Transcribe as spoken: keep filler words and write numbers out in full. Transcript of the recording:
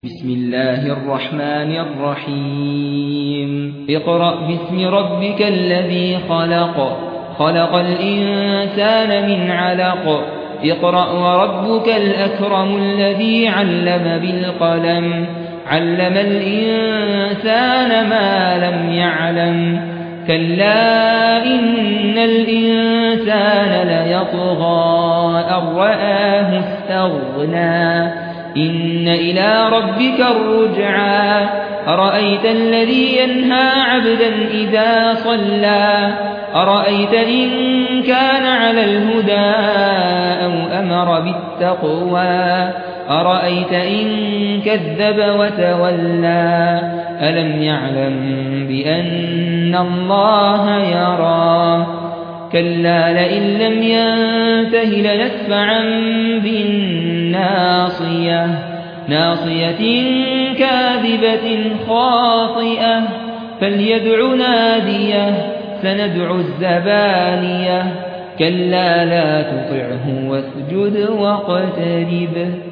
بسم الله الرحمن الرحيم اقرأ باسم ربك الذي خلق خلق الإنسان من علق اقرأ وربك الأكرم الذي علم بالقلم علم الإنسان ما لم يعلم كلا إن الإنسان ليطغى أن رآه استغنى إن إلى ربك الرجعى أرأيت الذي ينهى عبدا إذا صلى أرأيت إن كان على الهدى أو أمر بالتقوى أرأيت إن كذب وتولى ألم يعلم بأن الله يرى كلا لئن لم ينته لنسفعا بالناصية ناصية كاذبة خاطئة فليدع ناديه سندع الزبانية كلا لا تطعه واسجد واقترب